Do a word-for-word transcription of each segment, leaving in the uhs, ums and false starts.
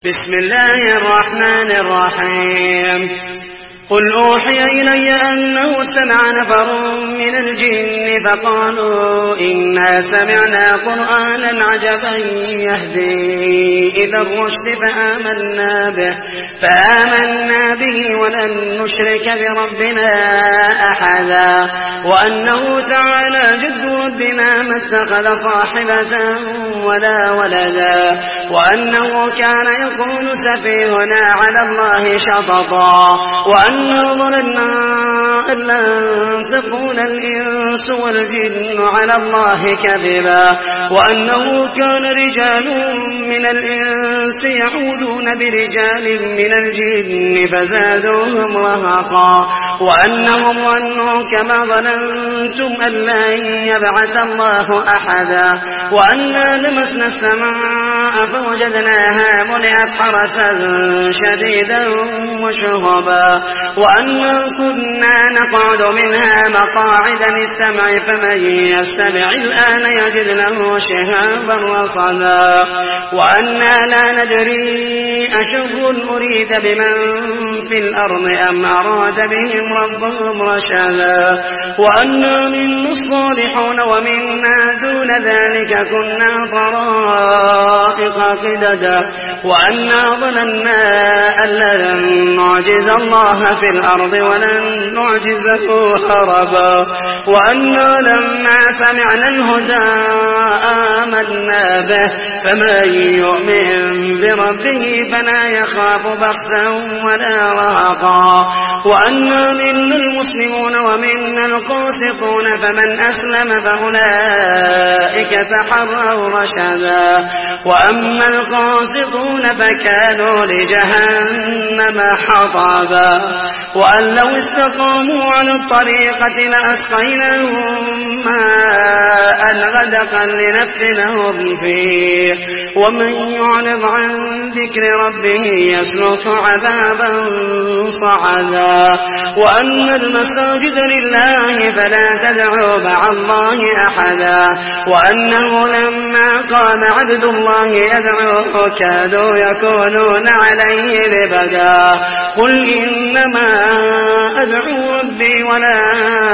بسم الله الرحمن الرحيم قل أوحي إلي أنه استمع نفر من الجن فقالوا إنا سمعنا قرآنا عجبا يهدي إلى الرشد فآمنا به فآمنا به ولن نشرك بربنا أحدا وأنه تعالى جد ربنا ما اتخذ صاحبة ولا ولدا وأنه كان يقول سفيهنا على الله شططا وأنه ظننا أن لن تكون الإنس والجن على الله كذبا وأنه كان رجال من الإنس يعودون برجال من الجن فزادوهم رهقا وأنهم ظنوا كما ظننتم أن لن يبعث الله أحدا وأنا لمسنا السماء فوجدناها ملئت حرسا شديدا وشهبا وأنا كنا نقعد منها مقاعد للسمع فمن يستمع الآن يجد له شهابا رصدا وأنا لا ندري أشر أريد بمن في الأرض أم أراد بهم ربهم رشدا وأنا منا الصالحون ومنا دون ذلك كنا طرائق قددا وأنا ظننا أن لن نعجز الله في الأرض ولن نعجزه هربا وأنا لما سمعنا الهدى آمنا به فمن يؤمن بربه فلا يخاف بخسا ولا رهقا وأنا منا المسلمون ومنا القاسطون فمن أسلم فأولئك تحروا رشدا وأما القاسطون فكانوا لجهنم حطبا وأن لو استقاموا على الطريقة لأسقيناهم ماء غدقا لنفتنهم فيه ومن يعرض عن ذكر ربه يسلك عذابا صعدا وأن المساجد لله فلا تدعوا مع الله أحدا وأنه لما قام عبد الله يدعوه كادوا يكونون عليه لبدا قل إنما أدعو ربي ولا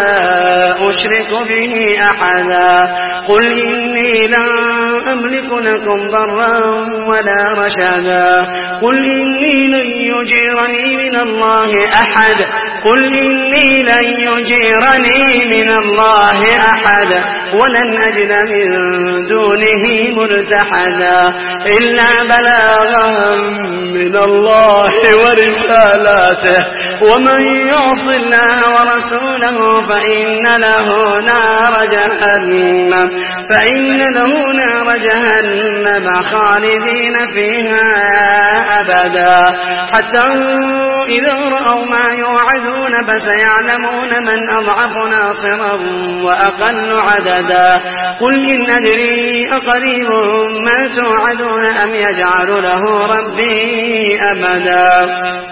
أشرك به أحدا قل إني لا أملك لكم ضرا ولا رشدا قل إني لن يجيرني من الله أحد قل إني لن يجيرني من الله أحد ولن أجد من دونه ملتحدا إلا بلاغا من الله ورسالاته ومن يعص الله ورسوله فإن له نار جهنم فإن له نار جهنم خالدين فيها أبدا حتى إذا رأوا ما يوعدون فسيعلمون من أضعف ناصرا وأقل عددا قل إن أدري أقريب ما توعدون أم يجعل له ربي أمدا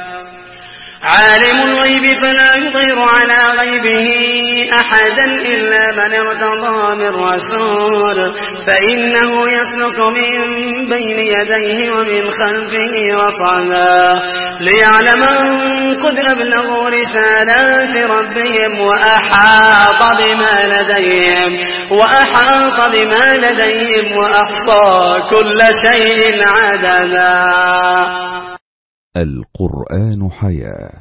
عالم الغيب فلا يظهر على غيبه أحدا إلا من ارتضى من رسول فإنه يسلك من بين يديه ومن خلفه رصدا ليعلم أن قد أبلغوا رسالات ربهم وأحاط بما لديهم وأحاط بما لديهم وأحصى كل شيء عددا. القرآن حياة.